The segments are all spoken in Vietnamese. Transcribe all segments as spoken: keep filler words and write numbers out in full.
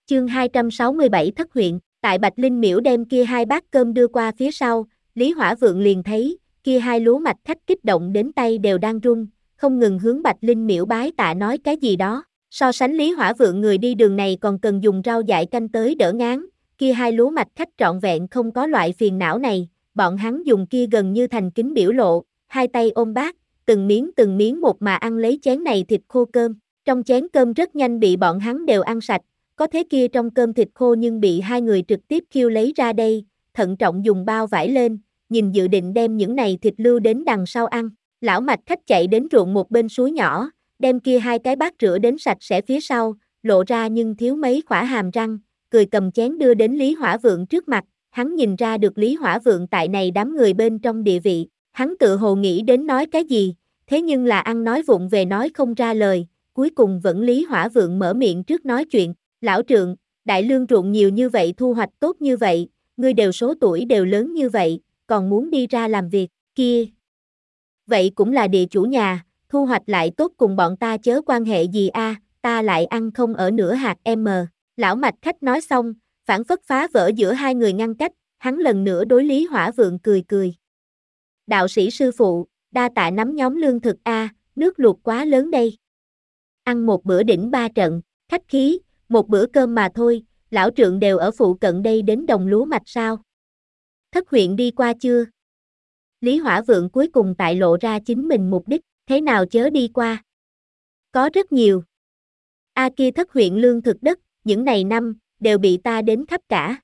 Chương hai trăm sáu mươi bảy Thất huyện, tại Bạch Linh miễu đem kia hai bát cơm đưa qua phía sau, Lý Hỏa Vượng liền thấy, kia hai lúa mạch khách kích động đến tay đều đang run, không ngừng hướng Bạch Linh miễu bái tạ nói cái gì đó. So sánh Lý Hỏa Vượng người đi đường này còn cần dùng rau dại canh tới đỡ ngán, kia hai lúa mạch khách trọn vẹn không có loại phiền não này, bọn hắn dùng kia gần như thành kính biểu lộ, hai tay ôm bát, từng miếng từng miếng một mà ăn lấy chén này thịt khô cơm, trong chén cơm rất nhanh bị bọn hắn đều ăn sạch, có thế kia trong cơm thịt khô nhưng bị hai người trực tiếp khiêu lấy ra đây, thận trọng dùng bao vải lên, nhìn dự định đem những này thịt lưu đến đằng sau ăn. Lão mạch khách chạy đến ruộng một bên suối nhỏ, đem kia hai cái bát rửa đến sạch sẽ phía sau, lộ ra nhưng thiếu mấy khỏa hàm răng, cười cầm chén đưa đến Lý Hỏa Vượng trước mặt, hắn nhìn ra được Lý Hỏa Vượng tại này đám người bên trong địa vị, hắn tự hồ nghĩ đến nói cái gì, thế nhưng là ăn nói vụng về nói không ra lời, cuối cùng vẫn Lý Hỏa Vượng mở miệng trước nói chuyện, lão trượng, đại lương ruộng nhiều như vậy thu hoạch tốt như vậy, ngươi đều số tuổi đều lớn như vậy, còn muốn đi ra làm việc, kia. Vậy cũng là địa chủ nhà, thu hoạch lại tốt cùng bọn ta chớ quan hệ gì a, ta lại ăn không ở nửa hạt em. Lão mạch khách nói xong, phản phất phá vỡ giữa hai người ngăn cách, hắn lần nữa đối Lý Hỏa Vượng cười cười. Đạo sĩ sư phụ, đa tạ nắm nhóm lương thực a, nước luộc quá lớn đây. Ăn một bữa đỉnh ba trận, khách khí, một bữa cơm mà thôi, lão trượng đều ở phụ cận đây đến đồng lúa mạch sao? Thất huyện đi qua chưa? Lý Hỏa Vượng cuối cùng tại lộ ra chính mình mục đích, thế nào chớ đi qua? Có rất nhiều. A kia thất huyện lương thực đất, những này năm, đều bị ta đến khắp cả.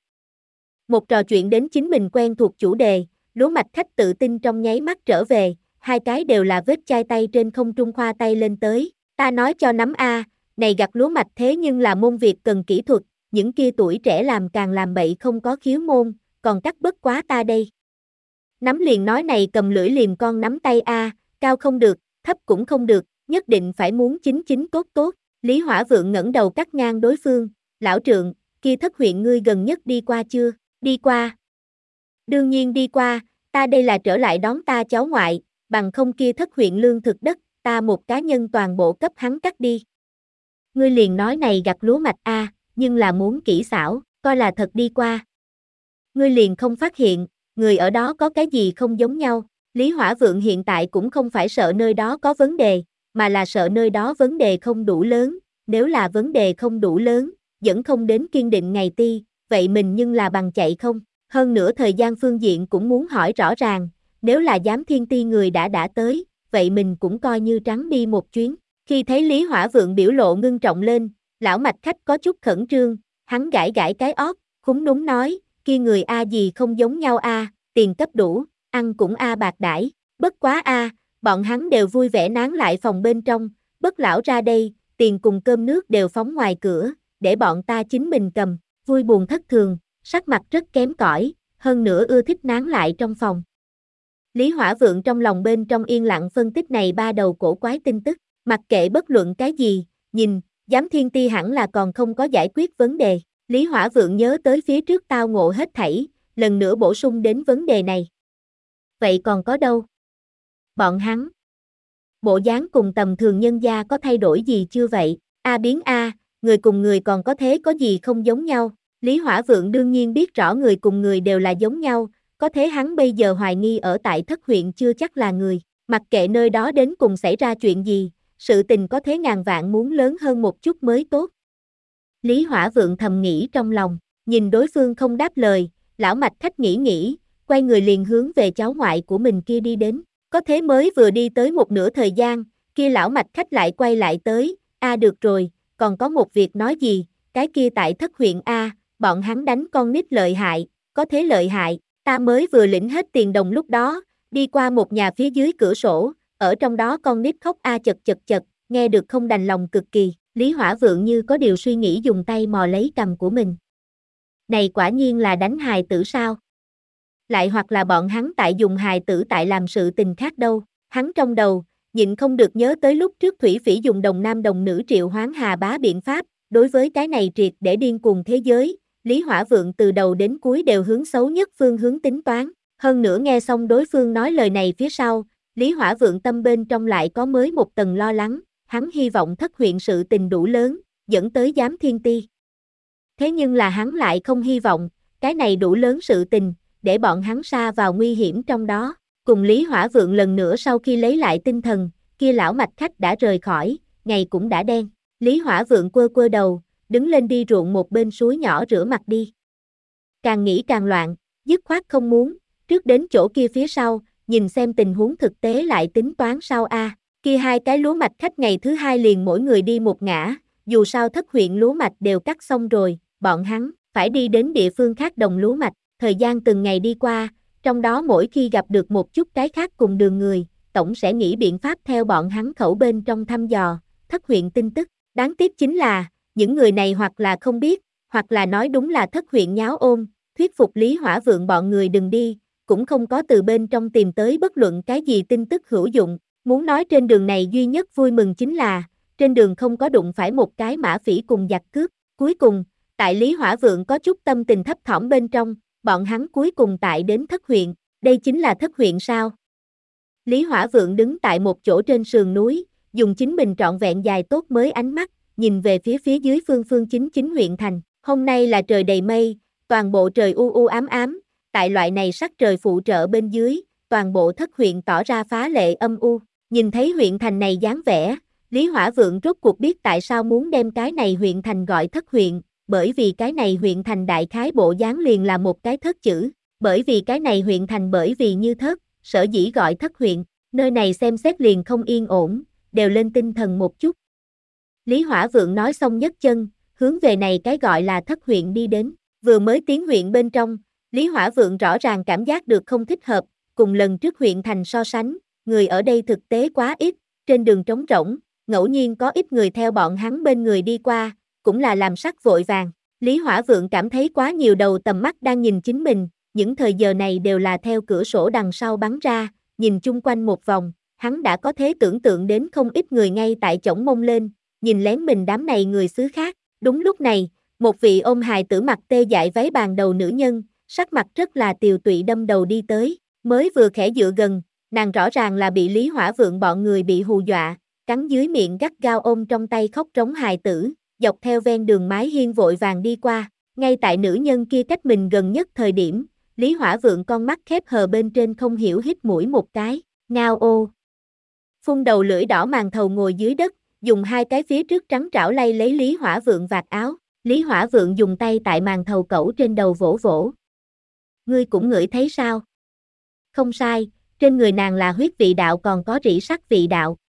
Một trò chuyện đến chính mình quen thuộc chủ đề, lúa mạch khách tự tin trong nháy mắt trở về, hai cái đều là vết chai tay trên không trung khoa tay lên tới, ta nói cho nắm A, này gặt lúa mạch thế nhưng là môn việc cần kỹ thuật, những kia tuổi trẻ làm càng làm bậy không có khiếu môn, còn cắt bất quá ta đây. Nắm liền nói này cầm lưỡi liềm con nắm tay A, cao không được, thấp cũng không được, nhất định phải muốn chính chính tốt tốt. Lý Hỏa Vượng ngẩng đầu cắt ngang đối phương, lão trượng, kia thất huyện ngươi gần nhất đi qua chưa? Đi qua. Đương nhiên đi qua, ta đây là trở lại đón ta cháu ngoại, bằng không kia thất huyện lương thực đất, ta một cá nhân toàn bộ cấp hắn cắt đi. Ngươi liền nói này gặt lúa mạch A, nhưng là muốn kỹ xảo, coi là thật đi qua. Ngươi liền không phát hiện, người ở đó có cái gì không giống nhau, Lý Hỏa Vượng hiện tại cũng không phải sợ nơi đó có vấn đề, mà là sợ nơi đó vấn đề không đủ lớn, nếu là vấn đề không đủ lớn, dẫn không đến kiên định ngày ti, vậy mình nhưng là bằng chạy không, hơn nữa thời gian phương diện cũng muốn hỏi rõ ràng, nếu là giám thiên ti người đã đã tới, vậy mình cũng coi như trắng đi một chuyến. Khi thấy Lý Hỏa Vượng biểu lộ ngưng trọng lên, lão mạch khách có chút khẩn trương, hắn gãi gãi cái ót, khúng đúng nói, kia người A gì không giống nhau A, tiền cấp đủ, ăn cũng A bạc đãi, bất quá A, bọn hắn đều vui vẻ nán lại phòng bên trong, bất lão ra đây, tiền cùng cơm nước đều phóng ngoài cửa, để bọn ta chính mình cầm, vui buồn thất thường, sắc mặt rất kém cỏi, hơn nữa ưa thích nán lại trong phòng. Lý Hỏa Vượng trong lòng bên trong yên lặng phân tích này ba đầu cổ quái tin tức, mặc kệ bất luận cái gì, nhìn, giám thiên ti hẳn là còn không có giải quyết vấn đề, Lý Hỏa Vượng nhớ tới phía trước tao ngộ hết thảy, lần nữa bổ sung đến vấn đề này. Vậy còn có đâu? Bọn hắn. Bộ dáng cùng tầm thường nhân gia có thay đổi gì chưa vậy? A biến A, người cùng người còn có thế có gì không giống nhau? Lý Hỏa Vượng đương nhiên biết rõ người cùng người đều là giống nhau, có thế hắn bây giờ hoài nghi ở tại thất huyện chưa chắc là người, mặc kệ nơi đó đến cùng xảy ra chuyện gì, sự tình có thế ngàn vạn muốn lớn hơn một chút mới tốt. Lý Hỏa Vượng thầm nghĩ trong lòng, nhìn đối phương không đáp lời, lão mạch khách nghĩ nghĩ, quay người liền hướng về cháu ngoại của mình kia đi đến, có thế mới vừa đi tới một nửa thời gian, kia lão mạch khách lại quay lại tới, a được rồi, còn có một việc nói gì, cái kia tại thất huyện A, bọn hắn đánh con nít lợi hại, có thế lợi hại, ta mới vừa lĩnh hết tiền đồng lúc đó, đi qua một nhà phía dưới cửa sổ, ở trong đó con nít khóc a chật chật chật, nghe được không đành lòng cực kỳ, Lý Hỏa Vượng như có điều suy nghĩ dùng tay mò lấy cằm của mình. Này quả nhiên là đánh hài tử sao? Lại hoặc là bọn hắn tại dùng hài tử tại làm sự tình khác đâu, hắn trong đầu, nhịn không được nhớ tới lúc trước Thủy Phỉ dùng đồng nam đồng nữ triệu hoán Hà Bá biện pháp, đối với cái này triệt để điên cuồng thế giới, Lý Hỏa Vượng từ đầu đến cuối đều hướng xấu nhất phương hướng tính toán, hơn nữa nghe xong đối phương nói lời này phía sau, Lý Hỏa Vượng tâm bên trong lại có mới một tầng lo lắng, hắn hy vọng thất huyện sự tình đủ lớn, dẫn tới giám thiên ti. Thế nhưng là hắn lại không hy vọng, cái này đủ lớn sự tình, để bọn hắn sa vào nguy hiểm trong đó. Cùng Lý Hỏa Vượng lần nữa sau khi lấy lại tinh thần, kia lão mạch khách đã rời khỏi, ngày cũng đã đen. Lý Hỏa Vượng quơ quơ đầu, đứng lên đi ruộng một bên suối nhỏ rửa mặt đi. Càng nghĩ càng loạn, dứt khoát không muốn, trước đến chỗ kia phía sau, nhìn xem tình huống thực tế lại tính toán sau a. Kia hai cái lúa mạch khách ngày thứ hai liền mỗi người đi một ngã, dù sao thất huyện lúa mạch đều cắt xong rồi, bọn hắn phải đi đến địa phương khác đồng lúa mạch. Thời gian từng ngày đi qua, trong đó mỗi khi gặp được một chút cái khác cùng đường người, tổng sẽ nghĩ biện pháp theo bọn hắn khẩu bên trong thăm dò, thất huyện tin tức. Đáng tiếc chính là, những người này hoặc là không biết, hoặc là nói đúng là thất huyện nháo ôm, thuyết phục Lý Hỏa Vượng bọn người đừng đi, cũng không có từ bên trong tìm tới bất luận cái gì tin tức hữu dụng. Muốn nói trên đường này duy nhất vui mừng chính là, trên đường không có đụng phải một cái mã phỉ cùng giặc cướp. Cuối cùng, tại Lý Hỏa Vượng có chút tâm tình thấp thỏm bên trong, bọn hắn cuối cùng tại đến thất huyện, đây chính là thất huyện sao? Lý Hỏa Vượng đứng tại một chỗ trên sườn núi, dùng chính mình trọn vẹn dài tốt mới ánh mắt, nhìn về phía phía dưới phương phương chính chính huyện thành. Hôm nay là trời đầy mây, toàn bộ trời u u ám ám, tại loại này sắc trời phụ trợ bên dưới, toàn bộ thất huyện tỏ ra phá lệ âm u. Nhìn thấy huyện thành này dáng vẻ, Lý Hỏa Vượng rốt cuộc biết tại sao muốn đem cái này huyện thành gọi thất huyện, bởi vì cái này huyện thành đại khái bộ dáng liền là một cái thất chữ, bởi vì cái này huyện thành bởi vì như thất, sở dĩ gọi thất huyện, nơi này xem xét liền không yên ổn, đều lên tinh thần một chút. Lý Hỏa Vượng nói xong nhấc chân, hướng về này cái gọi là thất huyện đi đến, vừa mới tiến huyện bên trong, Lý Hỏa Vượng rõ ràng cảm giác được không thích hợp, cùng lần trước huyện thành so sánh, người ở đây thực tế quá ít, trên đường trống rỗng, ngẫu nhiên có ít người theo bọn hắn bên người đi qua, cũng là làm sắc vội vàng. Lý Hỏa Vượng cảm thấy quá nhiều đầu tầm mắt đang nhìn chính mình, những thời giờ này đều là theo cửa sổ đằng sau bắn ra, nhìn chung quanh một vòng, hắn đã có thể tưởng tượng đến không ít người ngay tại chổng mông lên, nhìn lén mình đám này người xứ khác. Đúng lúc này, một vị ôm hài tử mặc tê dại váy bàn đầu nữ nhân, sắc mặt rất là tiều tụy đâm đầu đi tới, mới vừa khẽ dựa gần, nàng rõ ràng là bị Lý Hỏa Vượng bọn người bị hù dọa, cắn dưới miệng gắt gao ôm trong tay khóc trống hài tử, dọc theo ven đường mái hiên vội vàng đi qua, ngay tại nữ nhân kia cách mình gần nhất thời điểm, Lý Hỏa Vượng con mắt khép hờ bên trên không hiểu hít mũi một cái, ngao ô. Phun đầu lưỡi đỏ màn thầu ngồi dưới đất, dùng hai cái phía trước trắng trảo lay lấy Lý Hỏa Vượng vạt áo, Lý Hỏa Vượng dùng tay tại màn thầu cẩu trên đầu vỗ vỗ. Ngươi cũng ngửi thấy sao? Không sai, trên người nàng là huyết vị đạo còn có rỉ sắt vị đạo,